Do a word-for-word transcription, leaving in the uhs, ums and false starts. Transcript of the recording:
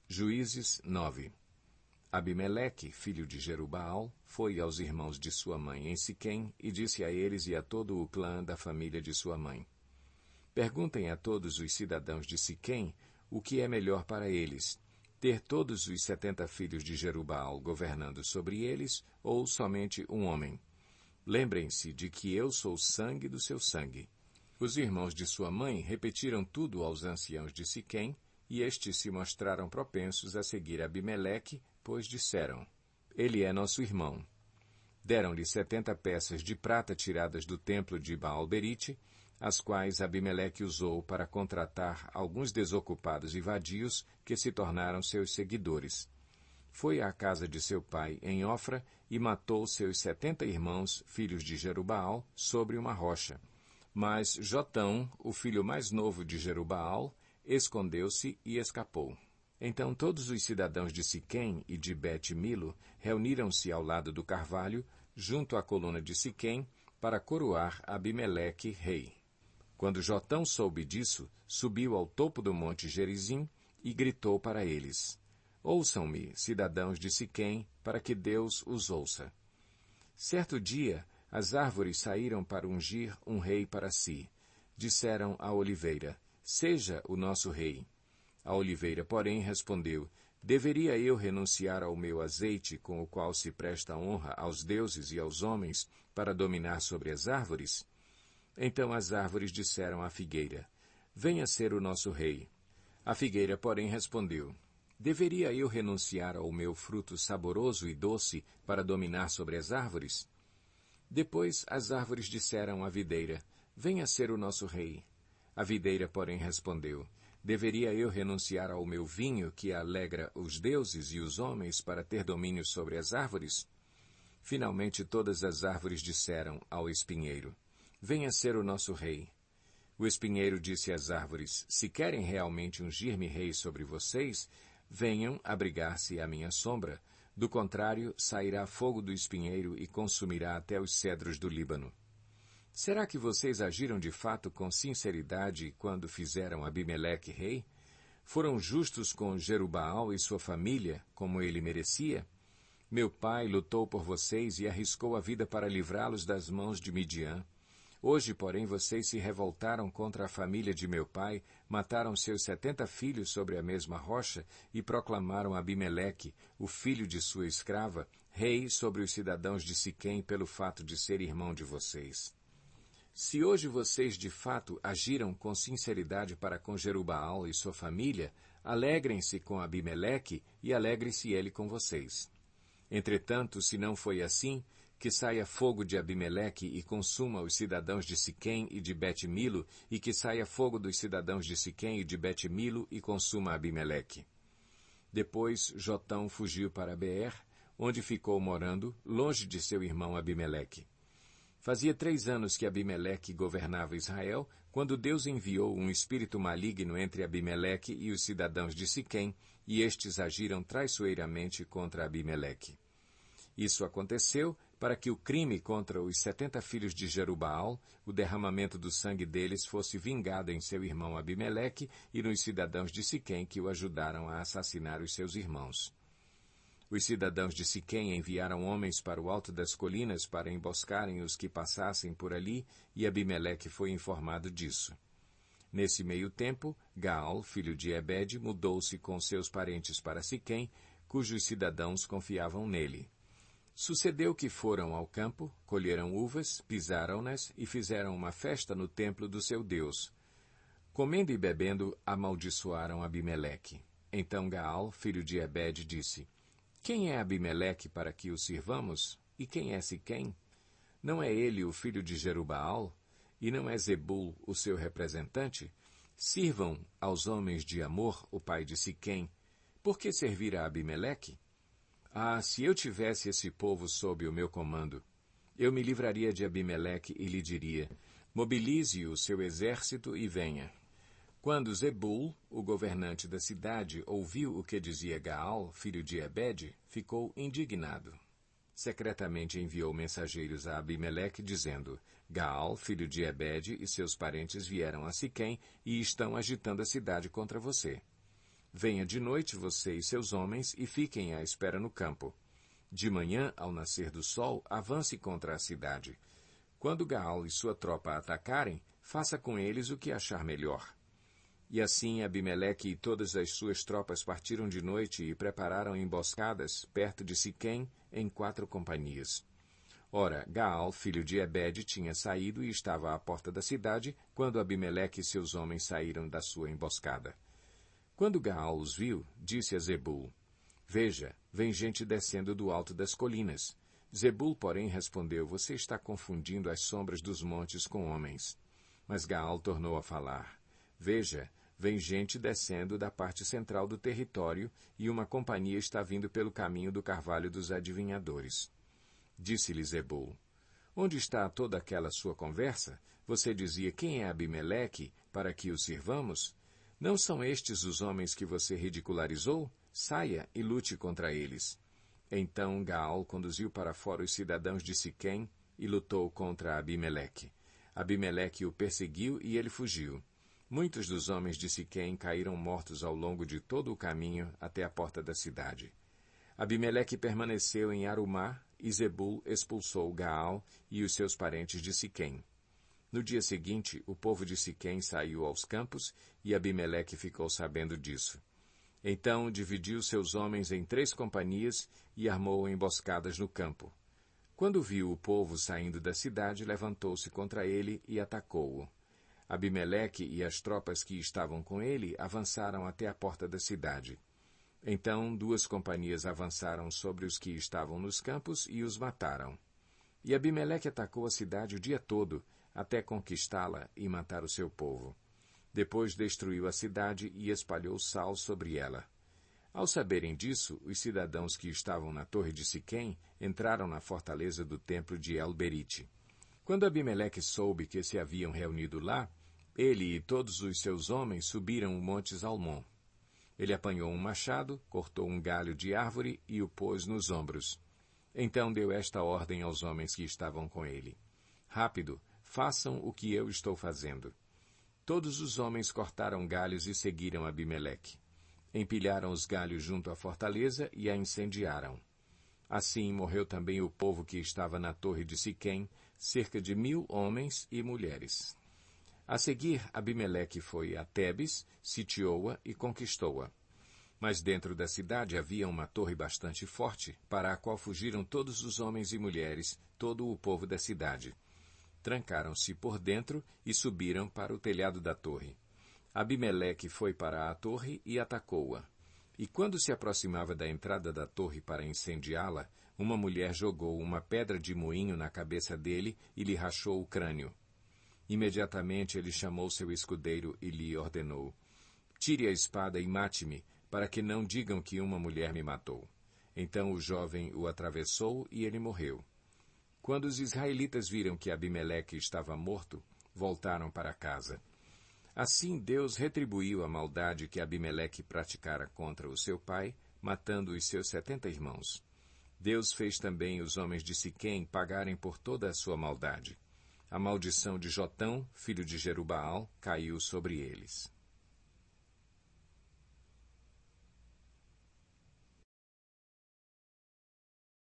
Juízes nove. Abimeleque, filho de Jerubaal, foi aos irmãos de sua mãe em Siquém e disse a eles e a todo o clã da família de sua mãe: Perguntem a todos os cidadãos de Siquém o que é melhor para eles, ter todos os setenta filhos de Jerubaal governando sobre eles ou somente um homem. Lembrem-se de que eu sou sangue do seu sangue. Os irmãos de sua mãe repetiram tudo aos anciãos de Siquém, e estes se mostraram propensos a seguir Abimeleque, pois disseram: Ele é nosso irmão. Deram-lhe setenta peças de prata tiradas do templo de Baal-Berite, as quais Abimeleque usou para contratar alguns desocupados e vadios que se tornaram seus seguidores. Foi à casa de seu pai em Ofra e matou seus setenta irmãos, filhos de Jerubaal, sobre uma rocha. Mas Jotão, o filho mais novo de Jerubaal, escondeu-se e escapou. Então todos os cidadãos de Siquém e de Bet-Milo reuniram-se ao lado do carvalho, junto à coluna de Siquém, para coroar Abimeleque rei. Quando Jotão soube disso, subiu ao topo do monte Gerizim e gritou para eles: Ouçam-me, cidadãos de Siquém, para que Deus os ouça. Certo dia, as árvores saíram para ungir um rei para si. Disseram à oliveira: Seja o nosso rei. A oliveira, porém, respondeu: Deveria eu renunciar ao meu azeite, com o qual se presta honra aos deuses e aos homens, para dominar sobre as árvores? Então as árvores disseram à figueira: Venha ser o nosso rei. A figueira, porém, respondeu: Deveria eu renunciar ao meu fruto saboroso e doce para dominar sobre as árvores? Depois as árvores disseram à videira: Venha ser o nosso rei. A videira, porém, respondeu: Deveria eu renunciar ao meu vinho, que alegra os deuses e os homens, para ter domínio sobre as árvores? Finalmente todas as árvores disseram ao espinheiro: Venha ser o nosso rei. O espinheiro disse às árvores: Se querem realmente ungir-me rei sobre vocês, venham abrigar-se à minha sombra. Do contrário, sairá fogo do espinheiro e consumirá até os cedros do Líbano. Será que vocês agiram de fato com sinceridade quando fizeram Abimeleque rei? Foram justos com Jerubaal e sua família, como ele merecia? Meu pai lutou por vocês e arriscou a vida para livrá-los das mãos de Midian. Hoje, porém, vocês se revoltaram contra a família de meu pai, mataram seus setenta filhos sobre a mesma rocha e proclamaram Abimeleque, o filho de sua escrava, rei sobre os cidadãos de Siquém pelo fato de ser irmão de vocês. Se hoje vocês de fato agiram com sinceridade para com Jerubaal e sua família, alegrem-se com Abimeleque e alegre-se ele com vocês. Entretanto, se não foi assim, que saia fogo de Abimeleque e consuma os cidadãos de Siquém e de Bet-Milo, e que saia fogo dos cidadãos de Siquém e de Bet-Milo e consuma Abimeleque. Depois Jotão fugiu para Beer, onde ficou morando, longe de seu irmão Abimeleque. Fazia três anos que Abimeleque governava Israel, quando Deus enviou um espírito maligno entre Abimeleque e os cidadãos de Siquém, e estes agiram traiçoeiramente contra Abimeleque. Isso aconteceu para que o crime contra os setenta filhos de Jerubaal, o derramamento do sangue deles, fosse vingado em seu irmão Abimeleque e nos cidadãos de Siquém que o ajudaram a assassinar os seus irmãos. Os cidadãos de Siquém enviaram homens para o alto das colinas para emboscarem os que passassem por ali, e Abimeleque foi informado disso. Nesse meio tempo, Gaal, filho de Ebed, mudou-se com seus parentes para Siquém, cujos cidadãos confiavam nele. Sucedeu que foram ao campo, colheram uvas, pisaram-nas e fizeram uma festa no templo do seu Deus. Comendo e bebendo, amaldiçoaram Abimeleque. Então Gaal, filho de Ebed, disse: Quem é Abimeleque para que o sirvamos? E quem é Siquém? Não é ele o filho de Jerubaal? E não é Zebul o seu representante? Sirvam aos homens de Amor, o pai de Siquém. Por que servir a Abimeleque? Ah, se eu tivesse esse povo sob o meu comando, eu me livraria de Abimeleque e lhe diria: mobilize o seu exército e venha. Quando Zebul, o governante da cidade, ouviu o que dizia Gaal, filho de Ebed, ficou indignado. Secretamente enviou mensageiros a Abimeleque, dizendo: Gaal, filho de Ebed, e seus parentes vieram a Siquém e estão agitando a cidade contra você. Venha de noite você e seus homens e fiquem à espera no campo. De manhã, ao nascer do sol, avance contra a cidade. Quando Gaal e sua tropa atacarem, faça com eles o que achar melhor. E assim Abimeleque e todas as suas tropas partiram de noite e prepararam emboscadas perto de Siquém em quatro companhias. Ora, Gaal, filho de Ebede, tinha saído e estava à porta da cidade, quando Abimeleque e seus homens saíram da sua emboscada. Quando Gaal os viu, disse a Zebul: Veja, vem gente descendo do alto das colinas. Zebul, porém, respondeu: Você está confundindo as sombras dos montes com homens. Mas Gaal tornou a falar: Veja, vem gente descendo da parte central do território, e uma companhia está vindo pelo caminho do carvalho dos adivinhadores. Disse-lhe Zebul: Onde está toda aquela sua conversa? Você dizia: Quem é Abimeleque, para que o sirvamos? Não são estes os homens que você ridicularizou? Saia e lute contra eles. Então Gaal conduziu para fora os cidadãos de Siquém e lutou contra Abimeleque. Abimeleque o perseguiu e ele fugiu. Muitos dos homens de Siquém caíram mortos ao longo de todo o caminho até a porta da cidade. Abimeleque permaneceu em Arumá e Zebul expulsou Gaal e os seus parentes de Siquém. No dia seguinte, o povo de Siquém saiu aos campos e Abimeleque ficou sabendo disso. Então dividiu seus homens em três companhias e armou emboscadas no campo. Quando viu o povo saindo da cidade, levantou-se contra ele e atacou-o. Abimeleque e as tropas que estavam com ele avançaram até a porta da cidade. Então duas companhias avançaram sobre os que estavam nos campos e os mataram. E Abimeleque atacou a cidade o dia todo, até conquistá-la e matar o seu povo. Depois destruiu a cidade e espalhou sal sobre ela. Ao saberem disso, os cidadãos que estavam na torre de Siquém entraram na fortaleza do templo de El-Berite. Quando Abimeleque soube que se haviam reunido lá, ele e todos os seus homens subiram o monte Zalmon. Ele apanhou um machado, cortou um galho de árvore e o pôs nos ombros. Então deu esta ordem aos homens que estavam com ele: Rápido, façam o que eu estou fazendo. Todos os homens cortaram galhos e seguiram Abimeleque. Empilharam os galhos junto à fortaleza e a incendiaram. Assim morreu também o povo que estava na torre de Siquém, cerca de mil homens e mulheres. A seguir, Abimeleque foi a Tebes, sitiou-a e conquistou-a. Mas dentro da cidade havia uma torre bastante forte, para a qual fugiram todos os homens e mulheres, todo o povo da cidade. Trancaram-se por dentro e subiram para o telhado da torre. Abimeleque foi para a torre e atacou-a. E quando se aproximava da entrada da torre para incendiá-la, uma mulher jogou uma pedra de moinho na cabeça dele e lhe rachou o crânio. Imediatamente ele chamou seu escudeiro e lhe ordenou: Tire a espada e mate-me, para que não digam que uma mulher me matou. Então o jovem o atravessou e ele morreu. Quando os israelitas viram que Abimeleque estava morto, voltaram para casa. Assim Deus retribuiu a maldade que Abimeleque praticara contra o seu pai, matando os seus setenta irmãos. Deus fez também os homens de Siquém pagarem por toda a sua maldade. A maldição de Jotão, filho de Jerubaal, caiu sobre eles.